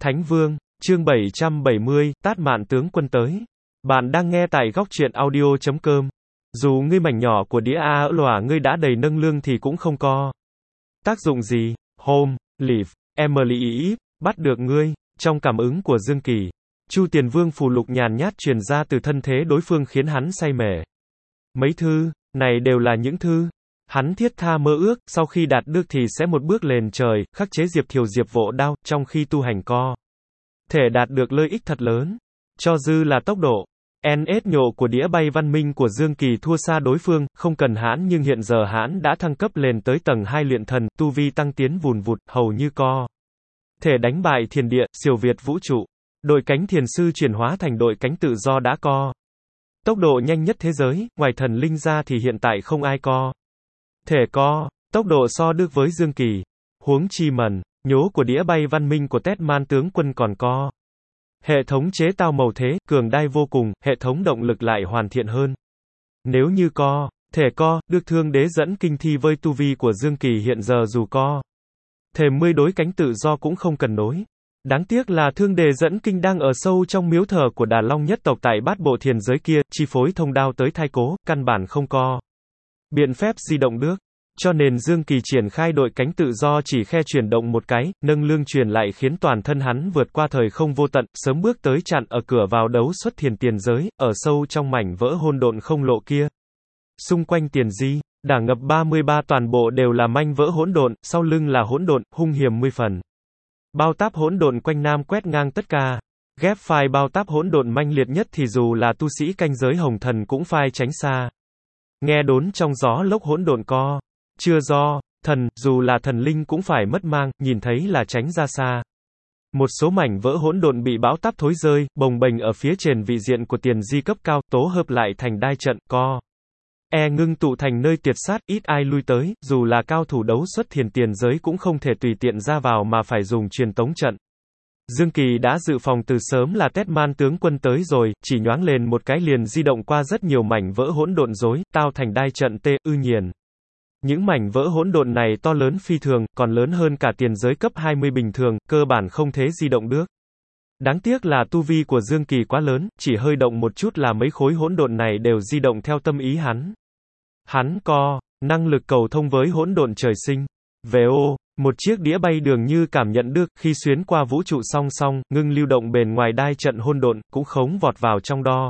Thánh Vương, chương 770, Tát Mạn tướng quân tới. Bạn đang nghe tại góc truyện audio.com. Dù ngươi mảnh nhỏ của đĩa A lòa ngươi đã đầy nâng lương thì cũng không có tác dụng gì. Home, Leave, Emily bắt được ngươi. Trong cảm ứng của Dương Kỳ, Chu Tiền Vương phù lục nhàn nhát truyền ra từ thân thế đối phương khiến hắn say mê. Mấy thư này đều là những thư hắn thiết tha mơ ước, sau khi đạt được thì sẽ một bước lên trời, khắc chế Diệp Thiều Diệp Vộ Đao, trong khi tu hành co thể đạt được lợi ích thật lớn. Cho dư là tốc độ NS nhộ của đĩa bay văn minh của Dương Kỳ thua xa đối phương, không cần hãn nhưng hiện giờ hãn đã thăng cấp lên tới tầng 2 luyện thần, tu vi tăng tiến vùn vụt, hầu như co thể đánh bại thiên địa, siêu việt vũ trụ. Đội cánh thiền sư chuyển hóa thành đội cánh tự do đã co tốc độ nhanh nhất thế giới, ngoài thần linh ra thì hiện tại không ai co thể co tốc độ so được với Dương Kỳ. Huống chi mần nhố của đĩa bay văn minh của Tét Man tướng quân còn co hệ thống chế tạo màu thế, cường đai vô cùng, hệ thống động lực lại hoàn thiện hơn. Nếu như co thể co được thương đế dẫn kinh thi với tu vi của Dương Kỳ hiện giờ dù co thể 10 đối cánh tự do cũng không cần nối. Đáng tiếc là thương đề dẫn kinh đang ở sâu trong miếu thờ của Đà Long nhất tộc tại bát bộ thiền giới kia, chi phối thông đao tới thai cố, căn bản không co biện phép di động được. Cho nên Dương Kỳ triển khai đội cánh tự do chỉ khe chuyển động một cái, nâng lương truyền lại khiến toàn thân hắn vượt qua thời không vô tận, sớm bước tới chặn ở cửa vào đấu xuất thiền tiền giới, ở sâu trong mảnh vỡ hỗn độn không lộ kia. Xung quanh tiền di, đảng ngập 33 toàn bộ đều là manh vỡ hỗn độn, sau lưng là hỗn độn, hung hiểm 10 phần. Bao táp hỗn độn quanh nam quét ngang tất cả. Ghép phai bao táp hỗn độn manh liệt nhất thì dù là tu sĩ canh giới hồng thần cũng phai tránh xa. Nghe đốn trong gió lốc hỗn độn co chưa do thần, dù là thần linh cũng phải mất mang, nhìn thấy là tránh ra xa. Một số mảnh vỡ hỗn độn bị bão táp thối rơi, bồng bềnh ở phía trên vị diện của tiền di cấp cao, tố hợp lại thành đai trận, co ngưng tụ thành nơi tiệt sát, ít ai lui tới, dù là cao thủ đấu xuất thiền tiền giới cũng không thể tùy tiện ra vào mà phải dùng truyền tống trận. Dương Kỳ đã dự phòng từ sớm là Tét Man tướng quân tới rồi, chỉ nhoáng lên một cái liền di động qua rất nhiều mảnh vỡ hỗn độn rối, tao thành đai trận nhiên. Những mảnh vỡ hỗn độn này to lớn phi thường, còn lớn hơn cả tiền giới cấp 20 bình thường, cơ bản không thể di động được. Đáng tiếc là tu vi của Dương Kỳ quá lớn, chỉ hơi động một chút là mấy khối hỗn độn này đều di động theo tâm ý hắn. Hắn co năng lực cầu thông với hỗn độn trời sinh. VO, một chiếc đĩa bay đường như cảm nhận được, khi xuyến qua vũ trụ song song, ngưng lưu động bền ngoài đai trận hỗn độn, cũng khống vọt vào trong đo.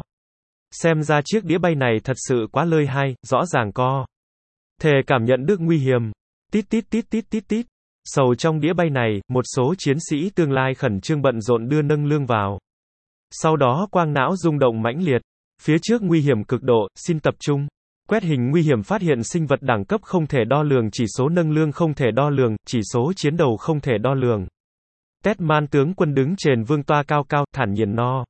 Xem ra chiếc đĩa bay này thật sự quá lợi hại, rõ ràng co thể cảm nhận được nguy hiểm. Tít tít tít tít tít tít. Sầu trong đĩa bay này, một số chiến sĩ tương lai khẩn trương bận rộn đưa nâng lương vào. Sau đó quang não rung động mãnh liệt. Phía trước nguy hiểm cực độ, xin tập trung. Quét hình nguy hiểm phát hiện sinh vật đẳng cấp không thể đo lường, chỉ số nâng lương không thể đo lường, chỉ số chiến đấu không thể đo lường. Tét Man tướng quân đứng trên vương toa cao cao, thản nhiên no.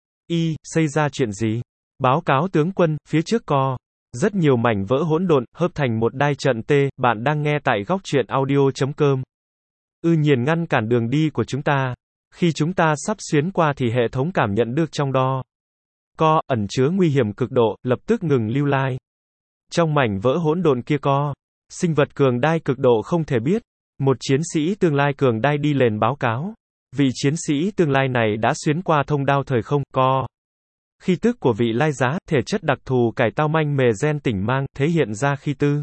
Xảy ra chuyện gì? Báo cáo tướng quân, phía trước co rất nhiều mảnh vỡ hỗn độn, hợp thành một đai trận bạn đang nghe tại góc truyện audio.com. Nhiên ngăn cản đường đi của chúng ta. Khi chúng ta sắp xuyến qua thì hệ thống cảm nhận được trong đo co ẩn chứa nguy hiểm cực độ, lập tức ngừng lưu lai. Trong mảnh vỡ hỗn độn kia co sinh vật cường đai cực độ không thể biết. Một chiến sĩ tương lai cường đai đi lên báo cáo. Vị chiến sĩ tương lai này đã xuyến qua thông đao thời không, co khí tức của vị lai giá, thể chất đặc thù cải tạo manh mề gen tỉnh mang, thể hiện ra khí tư.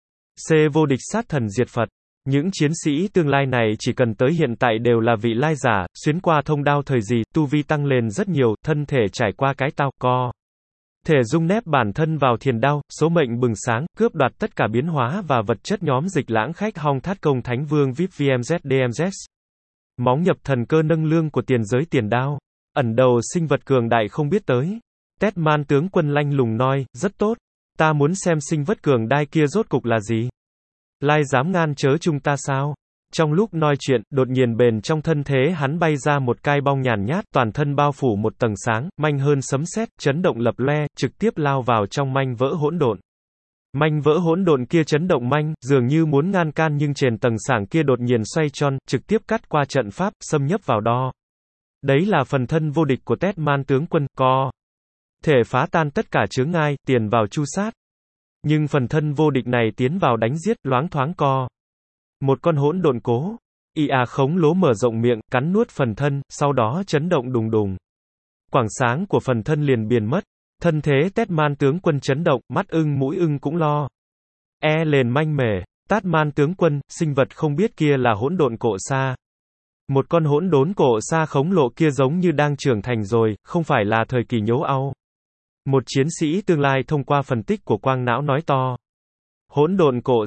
Vô địch sát thần diệt Phật. Những chiến sĩ tương lai này chỉ cần tới hiện tại đều là vị lai giả, xuyến qua thông đao thời gì, tu vi tăng lên rất nhiều, thân thể trải qua cái tao, co thể dung nép bản thân vào thiền đao, số mệnh bừng sáng, cướp đoạt tất cả biến hóa và vật chất nhóm dịch lãng khách hong thát công thánh vương VIP VMZ DMZ. Móng nhập thần cơ nâng lương của tiền giới tiền đao. Ẩn đầu sinh vật cường đại không biết tới. Tét Man tướng quân lanh lùng nói, rất tốt. Ta muốn xem sinh vật cường đại kia rốt cục là gì. Lai dám ngăn chớ chúng ta sao? Trong lúc nói chuyện, đột nhiên bền trong thân thế hắn bay ra một cái bong nhàn nhát, toàn thân bao phủ một tầng sáng, manh hơn sấm sét, chấn động lập loe, trực tiếp lao vào trong manh vỡ hỗn độn. Manh vỡ hỗn độn kia chấn động manh, dường như muốn ngăn can nhưng trên tầng sáng kia đột nhiên xoay tròn, trực tiếp cắt qua trận pháp, xâm nhập vào đo. Đấy là phần thân vô địch của Tét Man tướng quân, co thể phá tan tất cả chướng ngại, tiền vào chu sát. Nhưng phần thân vô địch này tiến vào đánh giết, loáng thoáng co một con hỗn độn cố IA khống lố mở rộng miệng, cắn nuốt phần thân, sau đó chấn động đùng đùng. Quảng sáng của phần thân liền biến mất. Thân thế Tét Man tướng quân chấn động, mắt ưng mũi ưng cũng lo. Lên manh mề. Tát Man tướng quân, sinh vật không biết kia là hỗn độn cổ sa. Một con hỗn đốn cổ sa khổng lồ kia giống như đang trưởng thành rồi, không phải là thời kỳ nhố au. Một chiến sĩ tương lai thông qua phân tích của quang não nói to. Hỗn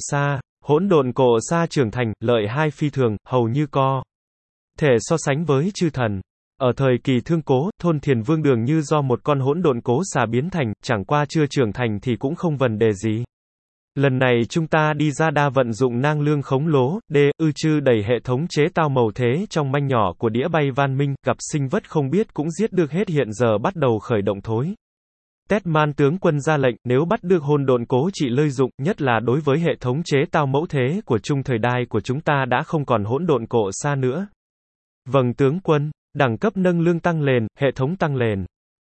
độn cổ sa trưởng thành, lợi hai phi thường, hầu như co thể so sánh với chư thần. Ở thời kỳ thương cố, thôn Thiền Vương dường như do một con hỗn độn cố xà biến thành, chẳng qua chưa trưởng thành thì cũng không vấn đề gì. Lần này chúng ta đi ra đa vận dụng năng lượng khống lố, chư đẩy hệ thống chế tạo màu thế trong manh nhỏ của đĩa bay văn minh, gặp sinh vật không biết cũng giết được hết hiện giờ bắt đầu khởi động thôi. Tét Man tướng quân ra lệnh, nếu bắt được hỗn độn cố trị lợi dụng, nhất là đối với hệ thống chế tạo mẫu thế của chung thời đại của chúng ta đã không còn hỗn độn cổ xa nữa. Vâng tướng quân, đẳng cấp nâng lương tăng lên, hệ thống tăng lên.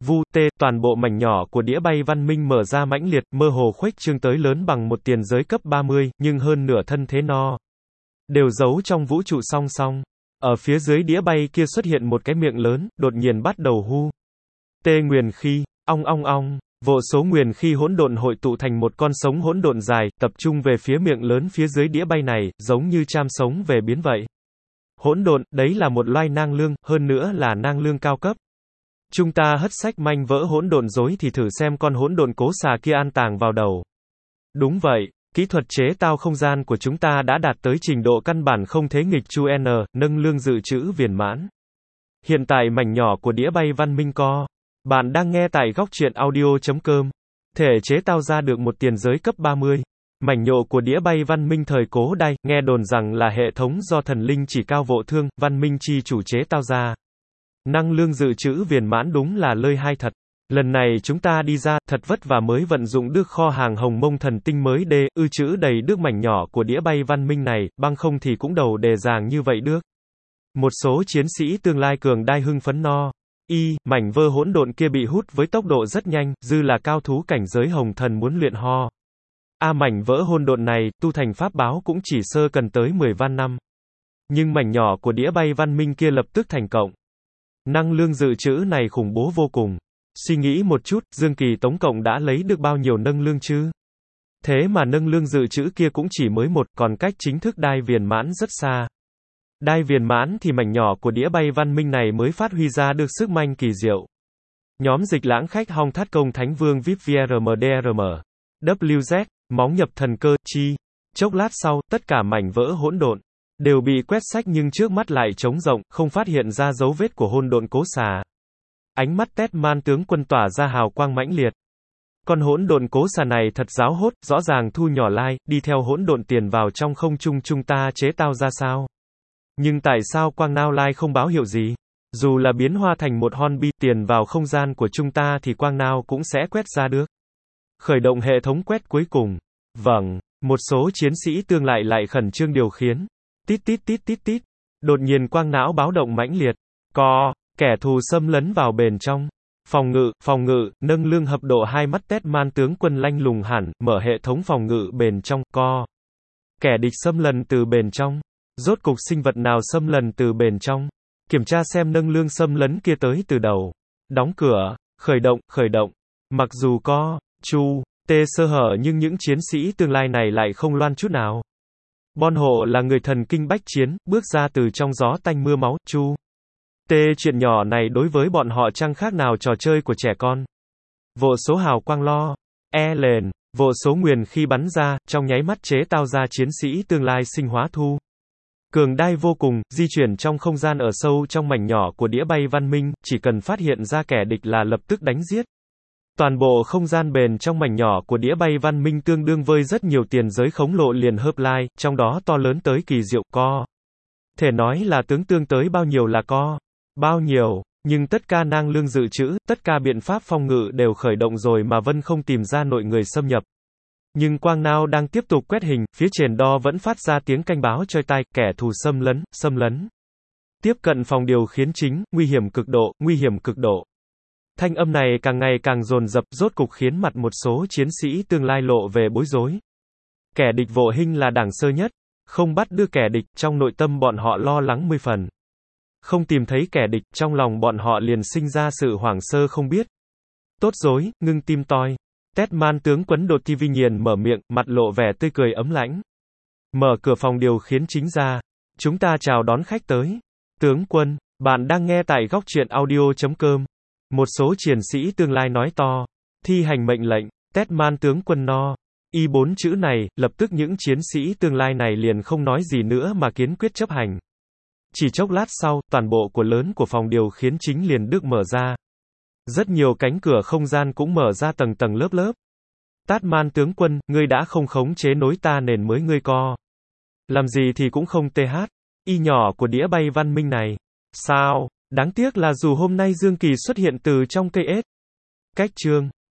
Toàn bộ mảnh nhỏ của đĩa bay văn minh mở ra mãnh liệt, mơ hồ khuếch trương tới lớn bằng một tiền giới cấp 30, nhưng hơn nửa thân thế no. Đều giấu trong vũ trụ song song. Ở phía dưới đĩa bay kia xuất hiện một cái miệng lớn, đột nhiên bắt đầu hu. Nguyền khí, ong. Vô số nguyền khí hỗn độn hội tụ thành một con sống hỗn độn dài, tập trung về phía miệng lớn phía dưới đĩa bay này, giống như cham sống về biến vậy. Hỗn độn, đấy là một loài năng lượng, hơn nữa là năng lượng cao cấp. Chúng ta hất sách manh vỡ hỗn độn rối thì thử xem con hỗn độn cố xà kia an tàng vào đầu. Đúng vậy, kỹ thuật chế tạo không gian của chúng ta đã đạt tới trình độ căn bản không thể nghịch chu nâng lương dự trữ viền mãn. Hiện tại mảnh nhỏ của đĩa bay văn minh co. Bạn đang nghe tại góc truyện audio.com. Thể chế tạo ra được một tiền giới cấp 30. Mảnh nhộ của đĩa bay văn minh thời cổ đại, nghe đồn rằng là hệ thống do thần linh chỉ cao vô thương, văn minh chi chủ chế tạo ra. Năng lượng dự trữ viền mãn đúng là lời hay thật. Lần này chúng ta đi ra, thật vất vả mới vận dụng được kho hàng hồng mông thần tinh mới chữ đầy được mảnh nhỏ của đĩa bay văn minh này, bằng không thì cũng đầu đề giảng như vậy được. Một số chiến sĩ tương lai cường đai hưng phấn no. Mảnh vơ hỗn độn kia bị hút với tốc độ rất nhanh, dư là cao thú cảnh giới hồng thần muốn luyện ho. Mảnh vỡ hỗn độn này, tu thành pháp báo cũng chỉ sơ cần tới 10 vạn năm. Nhưng mảnh nhỏ của đĩa bay văn minh kia lập tức thành cộng. Năng lượng dự trữ này khủng bố vô cùng. Suy nghĩ một chút, Dương Kỳ tổng cộng đã lấy được bao nhiêu năng lượng chứ? Thế mà năng lượng dự trữ kia cũng chỉ mới một, còn cách chính thức đai viền mãn rất xa. Đai viền mãn thì mảnh nhỏ của đĩa bay văn minh này mới phát huy ra được sức mạnh kỳ diệu. Nhóm dịch lãng khách Hong Thát Công Thánh Vương VIP VRMDRM. WZ, móng nhập thần cơ, chi. Chốc lát sau, tất cả mảnh vỡ hỗn độn đều bị quét sạch nhưng trước mắt lại trống rộng, không phát hiện ra dấu vết của hỗn độn cố xà. Ánh mắt Tét Man tướng quân tỏa ra hào quang mãnh liệt. Con hỗn độn cố xà này thật giáo hốt, rõ ràng thu nhỏ lai, đi theo hỗn độn tiền vào trong không trung chúng ta chế tạo ra sao? Nhưng tại sao quang não lai không báo hiệu gì? Dù là biến hoa thành một hon bi tiền vào không gian của chúng ta thì quang não cũng sẽ quét ra được. Khởi động hệ thống quét cuối cùng. Vâng, một số chiến sĩ tương lại khẩn trương điều khiển. Tít. Đột nhiên quang não báo động mãnh liệt. Kẻ thù xâm lấn vào bên trong. Phòng ngự, nâng lương hợp độ 2 mắt Tét Man tướng quân lanh lùng hẳn, mở hệ thống phòng ngự bên trong, Kẻ địch xâm lấn từ bên trong. Rốt cục sinh vật nào xâm lấn từ bên trong? Kiểm tra xem nâng lương xâm lấn kia tới từ đầu. Đóng cửa, khởi động. Mặc dù có, sơ hở nhưng những chiến sĩ tương lai này lại không loan chút nào. Bon hộ là người thần kinh bách chiến, bước ra từ trong gió tanh mưa máu, chuyện nhỏ này đối với bọn họ chẳng khác nào trò chơi của trẻ con. Vô số hào quang lo, lên, vô số nguyền khi bắn ra, trong nháy mắt chế tạo ra chiến sĩ tương lai sinh hóa thu. Cường đai vô cùng, di chuyển trong không gian ở sâu trong mảnh nhỏ của đĩa bay văn minh, chỉ cần phát hiện ra kẻ địch là lập tức đánh giết. Toàn bộ không gian bền trong mảnh nhỏ của đĩa bay văn minh tương đương với rất nhiều tiền giới khổng lồ liền hợp lai, trong đó to lớn tới kỳ diệu, thể nói là tương tới bao nhiêu là bao nhiêu, nhưng tất cả năng lượng dự trữ, tất cả biện pháp phòng ngự đều khởi động rồi mà vẫn không tìm ra nội người xâm nhập. Nhưng quang não đang tiếp tục quét hình, phía trên đo vẫn phát ra tiếng cảnh báo choi tai, kẻ thù xâm lấn. Tiếp cận phòng điều khiển chính, nguy hiểm cực độ. Thanh âm này càng ngày càng dồn dập, rốt cục khiến mặt một số chiến sĩ tương lai lộ về bối rối. Kẻ địch vô hình là đẳng sơ nhất. Không bắt đưa kẻ địch, trong nội tâm bọn họ lo lắng 10 phần. Không tìm thấy kẻ địch, trong lòng bọn họ liền sinh ra sự hoảng sơ không biết. Tốt rối, ngưng tim toi. Tedman tướng quân đột TV nghiền mở miệng, mặt lộ vẻ tươi cười ấm lãnh. Mở cửa phòng điều khiển chính ra. Chúng ta chào đón khách tới. Tướng quân, bạn đang nghe tại góc truyện audio.com. Một số chiến sĩ tương lai nói to. Thi hành mệnh lệnh, Tedman tướng quân no. Y 4 chữ này, lập tức những chiến sĩ tương lai này liền không nói gì nữa mà kiên quyết chấp hành. Chỉ chốc lát sau, toàn bộ của lớn của phòng điều khiển chính liền được mở ra. Rất nhiều cánh cửa không gian cũng mở ra tầng tầng lớp lớp. Tedman tướng quân, ngươi đã không khống chế nối ta nền mới ngươi co. Làm gì thì cũng không y nhỏ của đĩa bay văn minh này. Sao? Đáng tiếc là dù hôm nay Dương Kỳ xuất hiện từ trong cây ếch. Cách chương